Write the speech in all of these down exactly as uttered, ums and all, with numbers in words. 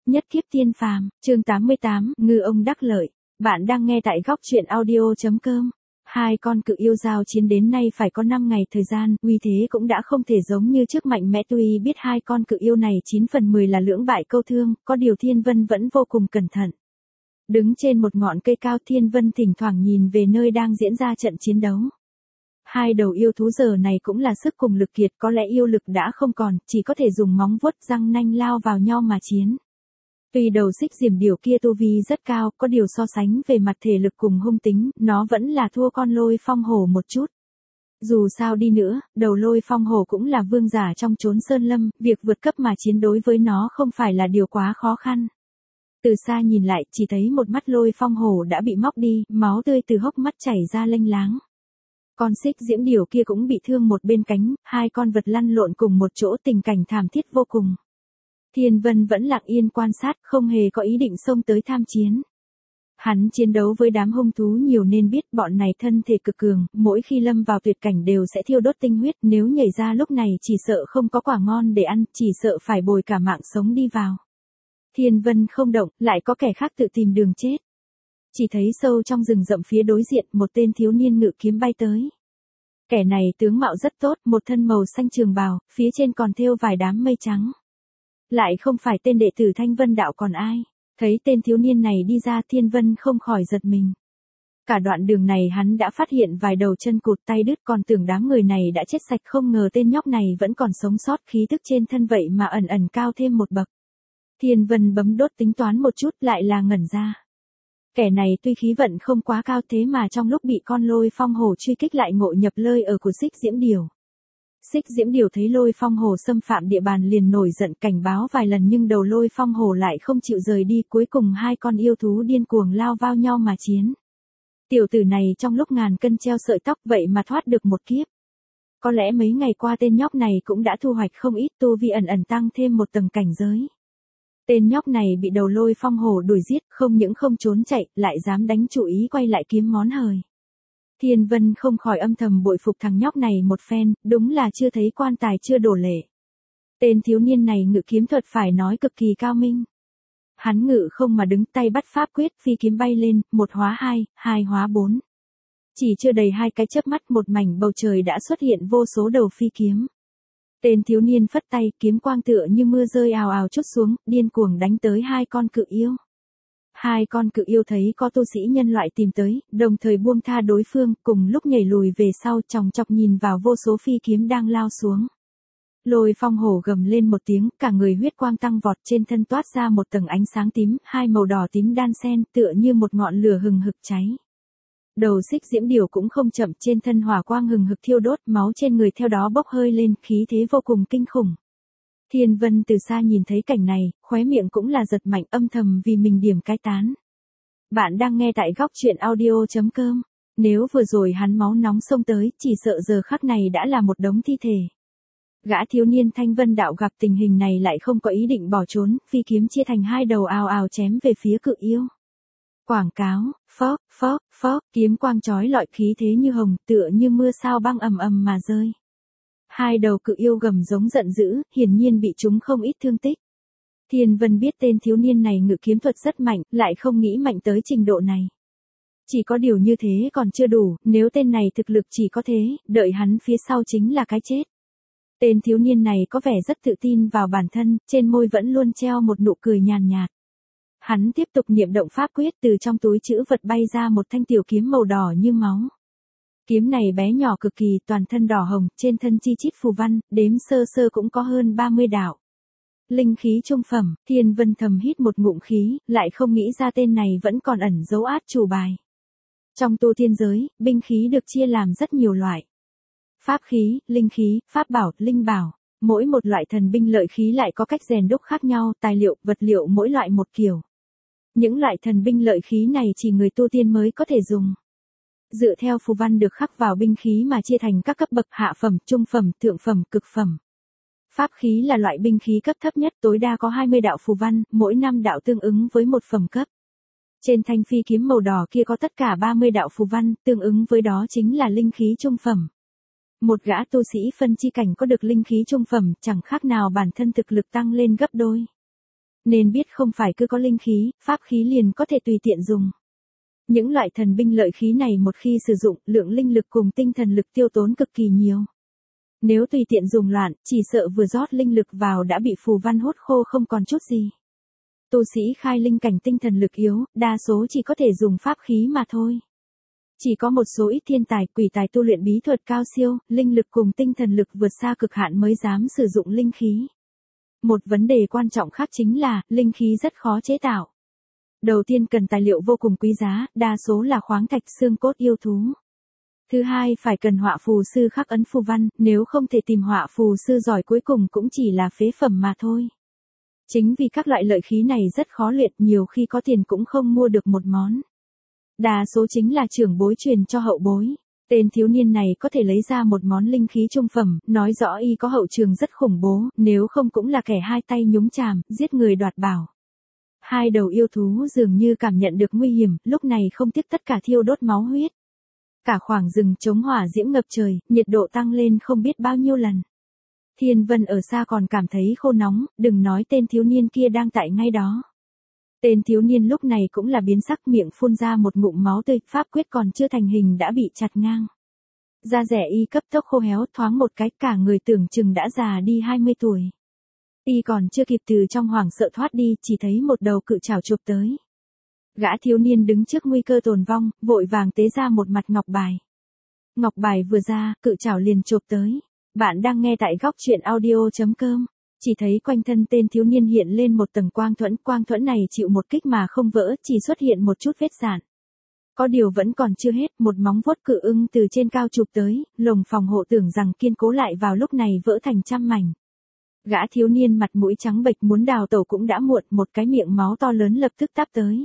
Nhất kiếp tiên phàm, chương tám mươi tám, ngư ông đắc lợi. Bạn đang nghe tại góc truyện audio chấm com. Hai con cự yêu giao chiến đến nay phải có năm ngày thời gian, uy thế cũng đã không thể giống như trước mạnh mẽ, tuy biết hai con cự yêu này chín phần mười là lưỡng bại câu thương, có điều Thiên Vân vẫn vô cùng cẩn thận. Đứng trên một ngọn cây cao, Thiên Vân thỉnh thoảng nhìn về nơi đang diễn ra trận chiến đấu. Hai đầu yêu thú giờ này cũng là sức cùng lực kiệt, có lẽ yêu lực đã không còn, chỉ có thể dùng móng vuốt răng nanh lao vào nhau mà chiến. Tuy đầu xích diểm điểu kia tu vi rất cao, có điều so sánh về mặt thể lực cùng hung tính, nó vẫn là thua con lôi phong hổ một chút. Dù sao đi nữa, đầu lôi phong hổ cũng là vương giả trong chốn sơn lâm, việc vượt cấp mà chiến đối với nó không phải là điều quá khó khăn. Từ xa nhìn lại, chỉ thấy một mắt lôi phong hổ đã bị móc đi, máu tươi từ hốc mắt chảy ra lênh láng. Con xích diễm điểu kia cũng bị thương một bên cánh, hai con vật lăn lộn cùng một chỗ, tình cảnh thảm thiết vô cùng. Thiên Vân vẫn lặng yên quan sát, không hề có ý định xông tới tham chiến. Hắn chiến đấu với đám hung thú nhiều nên biết bọn này thân thể cực cường, mỗi khi lâm vào tuyệt cảnh đều sẽ thiêu đốt tinh huyết, nếu nhảy ra lúc này chỉ sợ không có quả ngon để ăn, chỉ sợ phải bồi cả mạng sống đi vào. Thiên Vân không động, lại có kẻ khác tự tìm đường chết. Chỉ thấy sâu trong rừng rậm phía đối diện, một tên thiếu niên ngự kiếm bay tới. Kẻ này tướng mạo rất tốt, một thân màu xanh trường bào, phía trên còn thêu vài đám mây trắng. Lại không phải tên đệ tử Thanh Vân đạo còn ai. Thấy tên thiếu niên này đi ra, Thiên Vân không khỏi giật mình. Cả đoạn đường này hắn đã phát hiện vài đầu chân cụt tay đứt, còn tưởng đám người này đã chết sạch, không ngờ tên nhóc này vẫn còn sống sót, khí tức trên thân vậy mà ẩn ẩn cao thêm một bậc. Thiên Vân bấm đốt tính toán một chút, lại là ngẩn ra. Kẻ này tuy khí vận không quá cao, thế mà trong lúc bị con lôi phong hổ truy kích lại ngộ nhập lơi ở của xích diễm điểu. Xích diễm điểu thấy lôi phong hổ xâm phạm địa bàn liền nổi giận, cảnh báo vài lần nhưng đầu lôi phong hổ lại không chịu rời đi, cuối cùng hai con yêu thú điên cuồng lao vào nhau mà chiến. Tiểu tử này trong lúc ngàn cân treo sợi tóc vậy mà thoát được một kiếp. Có lẽ mấy ngày qua tên nhóc này cũng đã thu hoạch không ít, tu vi ẩn ẩn tăng thêm một tầng cảnh giới. Tên nhóc này bị đầu lôi phong hổ đuổi giết, không những không trốn chạy, lại dám đánh chủ ý quay lại kiếm món hời. Thiên Vân không khỏi âm thầm bội phục thằng nhóc này một phen, đúng là chưa thấy quan tài chưa đổ lệ. Tên thiếu niên này ngự kiếm thuật phải nói cực kỳ cao minh. Hắn ngự không mà đứng, tay bắt pháp quyết, phi kiếm bay lên, một hóa hai, hai hóa bốn. Chỉ chưa đầy hai cái chớp mắt, một mảnh bầu trời đã xuất hiện vô số đầu phi kiếm. Tên thiếu niên phất tay, kiếm quang tựa như mưa rơi ào ào trút xuống, điên cuồng đánh tới hai con cự yêu. Hai con cự yêu thấy có tu sĩ nhân loại tìm tới, đồng thời buông tha đối phương, cùng lúc nhảy lùi về sau, chòng chọc nhìn vào vô số phi kiếm đang lao xuống. Lôi phong hổ gầm lên một tiếng, cả người huyết quang tăng vọt, trên thân toát ra một tầng ánh sáng tím, hai màu đỏ tím đan xen, tựa như một ngọn lửa hừng hực cháy. Đầu xích diễm điểu cũng không chậm, trên thân hỏa quang hừng hực thiêu đốt, máu trên người theo đó bốc hơi lên, khí thế vô cùng kinh khủng. Thiên Vân từ xa nhìn thấy cảnh này, khóe miệng cũng là giật mạnh, âm thầm vì mình điểm cái tán. Bạn đang nghe tại góc truyện audio chấm com. Nếu vừa rồi hắn máu nóng xông tới, chỉ sợ giờ khắc này đã là một đống thi thể. Gã thiếu niên Thanh Vân đạo gặp tình hình này lại không có ý định bỏ trốn, phi kiếm chia thành hai đầu ào ào chém về phía cự yêu. Quảng cáo, phóp, phóp, phóp, kiếm quang chói lọi, khí thế như hồng, tựa như mưa sao băng ầm ầm mà rơi. Hai đầu cự yêu gầm giống giận dữ, hiển nhiên bị chúng không ít thương tích. Thiên Vân biết tên thiếu niên này ngự kiếm thuật rất mạnh, lại không nghĩ mạnh tới trình độ này. Chỉ có điều như thế còn chưa đủ, nếu tên này thực lực chỉ có thế, đợi hắn phía sau chính là cái chết. Tên thiếu niên này có vẻ rất tự tin vào bản thân, trên môi vẫn luôn treo một nụ cười nhàn nhạt. Hắn tiếp tục niệm động pháp quyết, từ trong túi trữ vật bay ra một thanh tiểu kiếm màu đỏ như máu. Kiếm này bé nhỏ cực kỳ, toàn thân đỏ hồng, trên thân chi chít phù văn, đếm sơ sơ cũng có hơn ba mươi đạo. Linh khí trung phẩm, Thiên Vân thầm hít một ngụm khí, lại không nghĩ ra tên này vẫn còn ẩn dấu át chủ bài. Trong tu tiên giới, binh khí được chia làm rất nhiều loại. Pháp khí, linh khí, pháp bảo, linh bảo. Mỗi một loại thần binh lợi khí lại có cách rèn đúc khác nhau, tài liệu, vật liệu mỗi loại một kiểu. Những loại thần binh lợi khí này chỉ người tu tiên mới có thể dùng. Dựa theo phù văn được khắc vào binh khí mà chia thành các cấp bậc, hạ phẩm, trung phẩm, thượng phẩm, cực phẩm. Pháp khí là loại binh khí cấp thấp nhất, tối đa có hai mươi đạo phù văn, mỗi năm đạo tương ứng với một phẩm cấp. Trên thanh phi kiếm màu đỏ kia có tất cả ba mươi đạo phù văn, tương ứng với đó chính là linh khí trung phẩm. Một gã tu sĩ phân chi cảnh có được linh khí trung phẩm, chẳng khác nào bản thân thực lực tăng lên gấp đôi. Nên biết không phải cứ có linh khí, pháp khí liền có thể tùy tiện dùng. Những loại thần binh lợi khí này một khi sử dụng, lượng linh lực cùng tinh thần lực tiêu tốn cực kỳ nhiều. Nếu tùy tiện dùng loạn, chỉ sợ vừa rót linh lực vào đã bị phù văn hút khô không còn chút gì. Tu sĩ khai linh cảnh tinh thần lực yếu, đa số chỉ có thể dùng pháp khí mà thôi. Chỉ có một số ít thiên tài, quỷ tài tu luyện bí thuật cao siêu, linh lực cùng tinh thần lực vượt xa cực hạn mới dám sử dụng linh khí. Một vấn đề quan trọng khác chính là, linh khí rất khó chế tạo. Đầu tiên cần tài liệu vô cùng quý giá, đa số là khoáng thạch xương cốt yêu thú. Thứ hai phải cần họa phù sư khắc ấn phù văn, nếu không thể tìm họa phù sư giỏi cuối cùng cũng chỉ là phế phẩm mà thôi. Chính vì các loại lợi khí này rất khó luyện, nhiều khi có tiền cũng không mua được một món. Đa số chính là trưởng bối truyền cho hậu bối. Tên thiếu niên này có thể lấy ra một món linh khí trung phẩm, nói rõ y có hậu trường rất khủng bố, nếu không cũng là kẻ hai tay nhúng chàm, giết người đoạt bảo. Hai đầu yêu thú dường như cảm nhận được nguy hiểm, lúc này không tiếc tất cả thiêu đốt máu huyết. Cả khoảng rừng chống hỏa diễm ngập trời, nhiệt độ tăng lên không biết bao nhiêu lần. Thiên Vân ở xa còn cảm thấy khô nóng, đừng nói tên thiếu niên kia đang tại ngay đó. Tên thiếu niên lúc này cũng là biến sắc, miệng phun ra một ngụm máu tươi, pháp quyết còn chưa thành hình đã bị chặt ngang. Da rẻ y cấp tốc khô héo, thoáng một cái cả người tưởng chừng đã già đi hai mươi tuổi. Y còn chưa kịp từ trong hoảng sợ thoát đi, chỉ thấy một đầu cự trảo chụp tới. Gã thiếu niên đứng trước nguy cơ tồn vong, vội vàng tế ra một mặt ngọc bài. Ngọc bài vừa ra, cự trảo liền chụp tới. Bạn đang nghe tại góc truyện audio chấm com. Chỉ thấy quanh thân tên thiếu niên hiện lên một tầng quang thuẫn, quang thuẫn này chịu một kích mà không vỡ, chỉ xuất hiện một chút vết rạn. Có điều vẫn còn chưa hết, một móng vuốt cự ưng từ trên cao chụp tới, lồng phòng hộ tưởng rằng kiên cố lại vào lúc này vỡ thành trăm mảnh. Gã thiếu niên mặt mũi trắng bệch muốn đào tẩu cũng đã muộn, một cái miệng máu to lớn lập tức táp tới.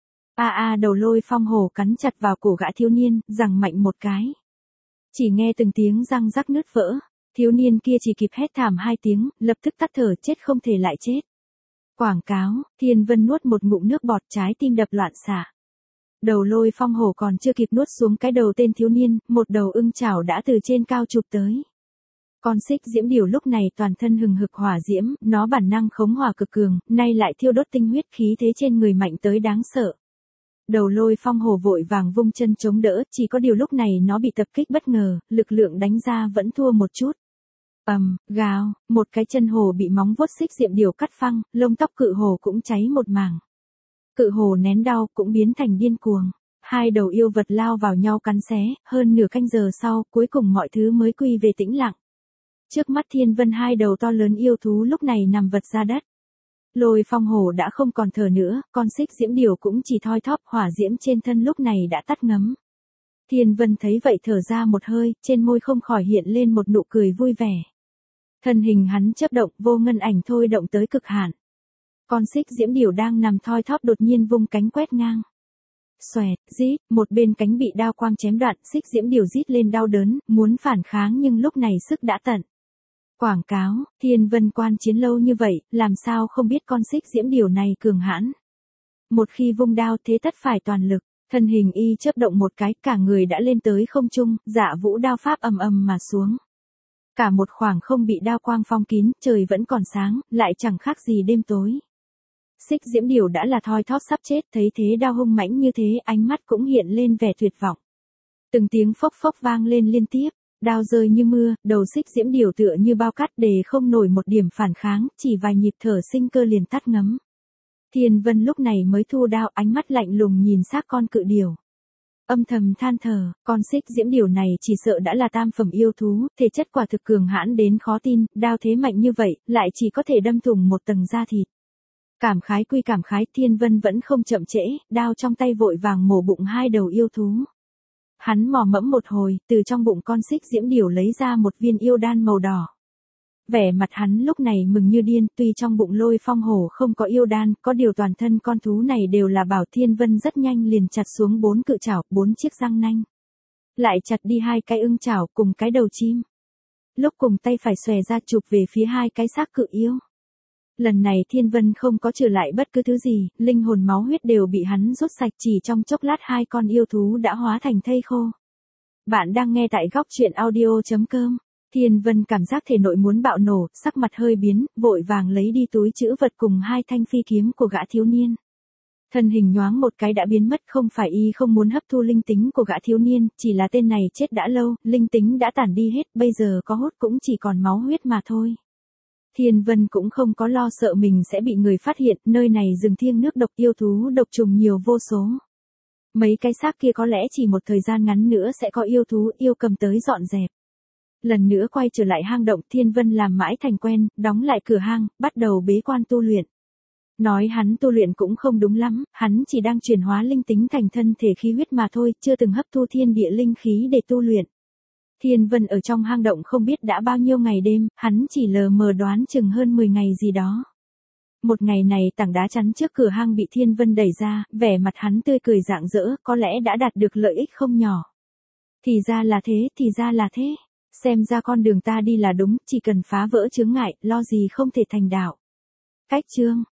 A a đầu lôi phong hổ cắn chặt vào cổ gã thiếu niên, giằng mạnh một cái. Chỉ nghe từng tiếng răng rắc nứt vỡ. Thiếu niên kia chỉ kịp hét thảm hai tiếng, lập tức tắt thở, chết không thể lại chết. Quảng cáo, Thiên Vân nuốt một ngụm nước bọt, trái tim đập loạn xạ. Đầu lôi phong hổ còn chưa kịp nuốt xuống cái đầu tên thiếu niên, một đầu ưng chảo đã từ trên cao chụp tới. Con xích diễm điểu lúc này toàn thân hừng hực hỏa diễm, nó bản năng khống hỏa cực cường, nay lại thiêu đốt tinh huyết, khí thế trên người mạnh tới đáng sợ. Đầu lôi phong hổ vội vàng vung chân chống đỡ, chỉ có điều lúc này nó bị tập kích bất ngờ, lực lượng đánh ra vẫn thua một chút. Ầm, um, gào, một cái chân hổ bị móng vuốt xích diệm điểu cắt phăng, lông tóc cự hổ cũng cháy một mảng. Cự hổ nén đau cũng biến thành điên cuồng. Hai đầu yêu vật lao vào nhau cắn xé, hơn nửa canh giờ sau, cuối cùng mọi thứ mới quy về tĩnh lặng. Trước mắt Thiên Vân hai đầu to lớn yêu thú lúc này nằm vật ra đất. Lôi phong hổ đã không còn thở nữa, con xích diễm điểu cũng chỉ thoi thóp, hỏa diễm trên thân lúc này đã tắt ngấm. Thiên Vân thấy vậy thở ra một hơi, trên môi không khỏi hiện lên một nụ cười vui vẻ. Thân hình hắn chớp động, vô ngân ảnh thôi động tới cực hạn. Con xích diễm điểu đang nằm thoi thóp đột nhiên vung cánh quét ngang. Xoẹt, rít, một bên cánh bị đao quang chém đoạn, xích diễm điểu rít lên đau đớn, muốn phản kháng nhưng lúc này sức đã tận. Quảng cáo, Thiên Vân quan chiến lâu như vậy, làm sao không biết con xích diễm điểu này cường hãn. Một khi vung đao thế tất phải toàn lực, thân hình y chớp động một cái, cả người đã lên tới không trung, dạ vũ đao pháp ầm ầm mà xuống. Cả một khoảng không bị đao quang phong kín, trời vẫn còn sáng, lại chẳng khác gì đêm tối. Xích diễm điểu đã là thoi thóp sắp chết, thấy thế đao hung mãnh như thế, ánh mắt cũng hiện lên vẻ tuyệt vọng. Từng tiếng phốc phốc vang lên liên tiếp. Đao rơi như mưa, đầu xích diễm điểu tựa như bao cát để không nổi một điểm phản kháng, chỉ vài nhịp thở sinh cơ liền tắt ngấm. Thiên Vân lúc này mới thu đao, ánh mắt lạnh lùng nhìn xác con cự điểu. Âm thầm than thở, con xích diễm điểu này chỉ sợ đã là tam phẩm yêu thú, thể chất quả thực cường hãn đến khó tin, đao thế mạnh như vậy, lại chỉ có thể đâm thủng một tầng da thịt. Cảm khái quy cảm khái, Thiên Vân vẫn không chậm trễ, đao trong tay vội vàng mổ bụng hai đầu yêu thú. Hắn mò mẫm một hồi, từ trong bụng con xích diễm điểu lấy ra một viên yêu đan màu đỏ. Vẻ mặt hắn lúc này mừng như điên, tuy trong bụng lôi phong hổ không có yêu đan, có điều toàn thân con thú này đều là bảo. Thiên Vân rất nhanh liền chặt xuống bốn cự chảo, bốn chiếc răng nanh. Lại chặt đi hai cái ưng chảo cùng cái đầu chim. Lúc cùng tay phải xòe ra chụp về phía hai cái xác cự yêu. Lần này Thiên Vân không có trừ lại bất cứ thứ gì, linh hồn máu huyết đều bị hắn rút sạch, chỉ trong chốc lát hai con yêu thú đã hóa thành thây khô. Bạn đang nghe tại góc truyện audio chấm com. Thiên Vân cảm giác thể nội muốn bạo nổ, sắc mặt hơi biến, vội vàng lấy đi túi trữ vật cùng hai thanh phi kiếm của gã thiếu niên. Thân hình nhoáng một cái đã biến mất, không phải y không muốn hấp thu linh tính của gã thiếu niên, chỉ là tên này chết đã lâu, linh tính đã tản đi hết, bây giờ có hút cũng chỉ còn máu huyết mà thôi. Thiên Vân cũng không có lo sợ mình sẽ bị người phát hiện, nơi này rừng thiêng nước độc, yêu thú độc trùng nhiều vô số. Mấy cái xác kia có lẽ chỉ một thời gian ngắn nữa sẽ có yêu thú yêu cầm tới dọn dẹp. Lần nữa quay trở lại hang động, Thiên Vân làm mãi thành quen, đóng lại cửa hang, bắt đầu bế quan tu luyện. Nói hắn tu luyện cũng không đúng lắm, hắn chỉ đang chuyển hóa linh tính thành thân thể khí huyết mà thôi, chưa từng hấp thu thiên địa linh khí để tu luyện. Thiên Vân ở trong hang động không biết đã bao nhiêu ngày đêm, hắn chỉ lờ mờ đoán chừng hơn mười ngày gì đó. Một ngày này tảng đá chắn trước cửa hang bị Thiên Vân đẩy ra, vẻ mặt hắn tươi cười rạng rỡ, có lẽ đã đạt được lợi ích không nhỏ. Thì ra là thế, thì ra là thế. Xem ra con đường ta đi là đúng, chỉ cần phá vỡ chướng ngại, lo gì không thể thành đạo. Cách chương